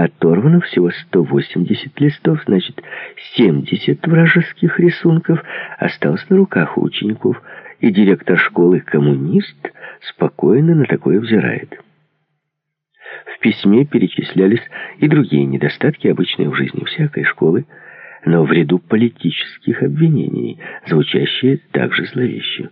оторвано всего 180 листов, значит, 70 вражеских рисунков осталось на руках у учеников, и директор школы, коммунист, спокойно на такое взирает. В письме перечислялись и другие недостатки, обычные в жизни всякой школы, но в ряду политических обвинений, звучащие также зловеще.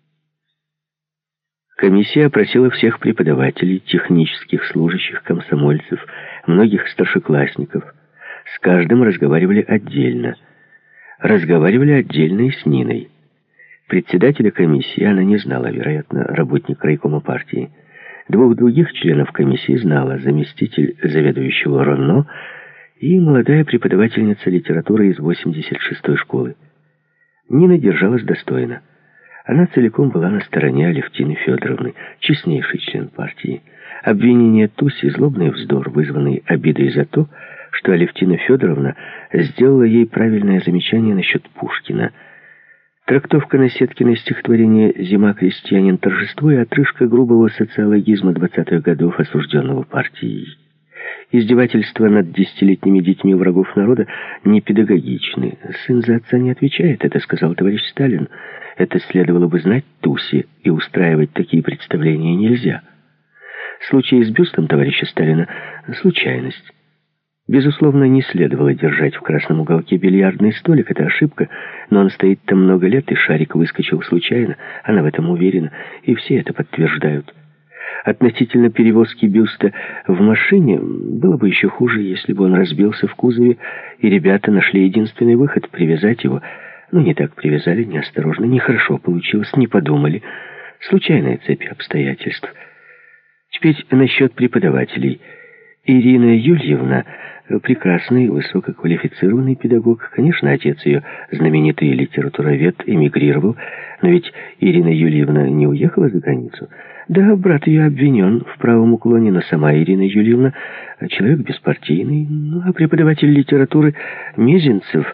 Комиссия опросила всех преподавателей, технических служащих, комсомольцев, многих старшеклассников. С каждым разговаривали отдельно. Разговаривали отдельно и с Ниной. Председателя комиссии она не знала, вероятно, работник райкома партии. Двух других членов комиссии знала: заместитель заведующего РОНО и молодая преподавательница литературы из 86-й школы. Нина держалась достойно. Она целиком была на стороне Алевтины Федоровны, честнейший член партии. Обвинение Туси — злобный вздор, вызванный обидой за то, что Алевтина Федоровна сделала ей правильное замечание насчет Пушкина. Трактовка Наседкиной стихотворения «Зима, крестьянин, торжество» и отрыжка грубого социологизма 20-х годов, осужденного партией. Издевательства над 10-летними детьми врагов народа не педагогичны. Сын за отца не отвечает, это сказал товарищ Сталин. Это следовало бы знать Тусе, и устраивать такие представления нельзя. Случай с бюстом товарища Сталина — случайность. Безусловно, не следовало держать в красном уголке бильярдный столик, это ошибка, но он стоит там много лет, и шарик выскочил случайно, она в этом уверена, и все это подтверждают. Относительно перевозки бюста в машине было бы еще хуже, если бы он разбился в кузове, и ребята нашли единственный выход — привязать его. Ну, не так привязали, неосторожно, нехорошо получилось, не подумали. Случайная цепь обстоятельств. Теперь насчет преподавателей. Ирина Юльевна — прекрасный, высококвалифицированный педагог. Конечно, отец ее, знаменитый литературовед, эмигрировал, но ведь Ирина Юльевна не уехала за границу. Да, брат ее обвинен в правом уклоне, но сама Ирина Юльевна — человек беспартийный. Ну, а преподаватель литературы Мезенцев...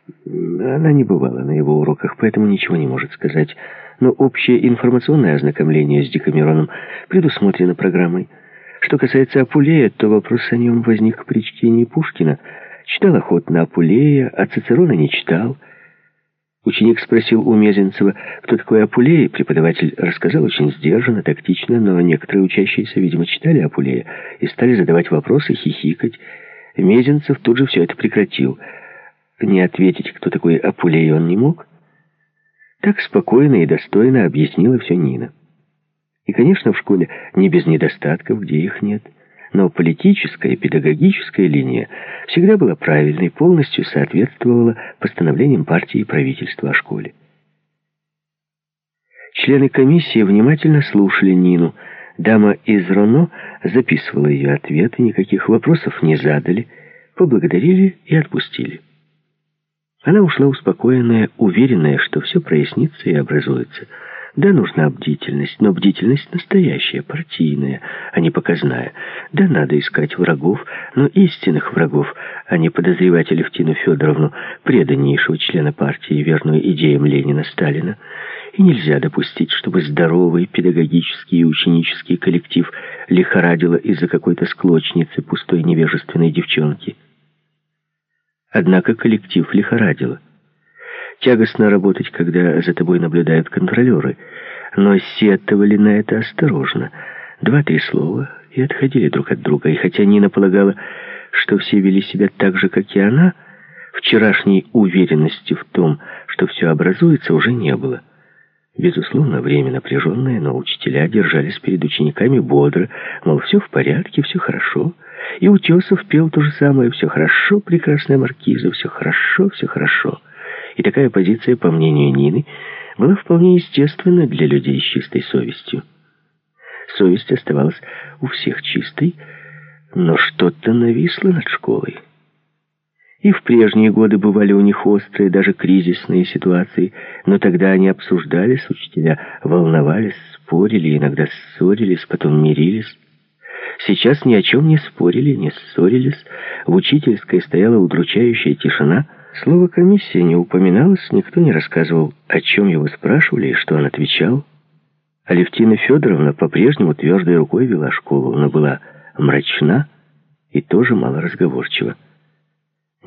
Она не бывала на его уроках, поэтому ничего не может сказать. Но общее информационное ознакомление с Декамероном предусмотрено программой. Что касается Апулея, то вопрос о нем возник при чтении Пушкина. Читал охотно Апулея, а Цицерона не читал. Ученик спросил у Мезенцева, кто такой Апулей. Преподаватель рассказал очень сдержанно, тактично, но некоторые учащиеся, видимо, читали Апулея и стали задавать вопросы, хихикать. Мезенцев тут же все это прекратил. Не ответить, кто такой Апулей, он не мог. Так спокойно и достойно объяснила все Нина. И, конечно, в школе не без недостатков, где их нет. Но политическая и педагогическая линия всегда была правильной, полностью соответствовала постановлениям партии и правительства о школе. Члены комиссии внимательно слушали Нину. Дама из РОНО записывала ее ответы, никаких вопросов не задали, поблагодарили и отпустили. Она ушла успокоенная, уверенная, что все прояснится и образуется. Да, нужна бдительность, но бдительность настоящая, партийная, а не показная. Да, надо искать врагов, но истинных врагов, а не подозревать Алевтину Федоровну, преданнейшего члена партии, верную идеям Ленина-Сталина. И нельзя допустить, чтобы здоровый педагогический и ученический коллектив лихорадило из-за какой-то склочницы, пустой невежественной девчонки. Однако коллектив лихорадило. Тягостно работать, когда за тобой наблюдают контролеры, но сетовали на это осторожно. 2-3 слова и отходили друг от друга. И хотя Нина полагала, что все вели себя так же, как и она, вчерашней уверенности в том, что все образуется, уже не было. Безусловно, время напряженное, но учителя держались перед учениками бодро, мол, все в порядке, все хорошо. И Утесов пел то же самое: «Все хорошо, прекрасная маркиза, все хорошо, все хорошо». И такая позиция, по мнению Нины, была вполне естественна для людей с чистой совестью. Совесть оставалась у всех чистой, но что-то нависло над школой. И в прежние годы бывали у них острые, даже кризисные ситуации, но тогда они обсуждались, учителя волновались, спорили, иногда ссорились, потом мирились. Сейчас ни о чем не спорили, не ссорились. В учительской стояла удручающая тишина. Слово «комиссия» не упоминалось, никто не рассказывал, о чем его спрашивали и что он отвечал. Алевтина Федоровна по-прежнему твердой рукой вела школу, но была мрачна и тоже малоразговорчива.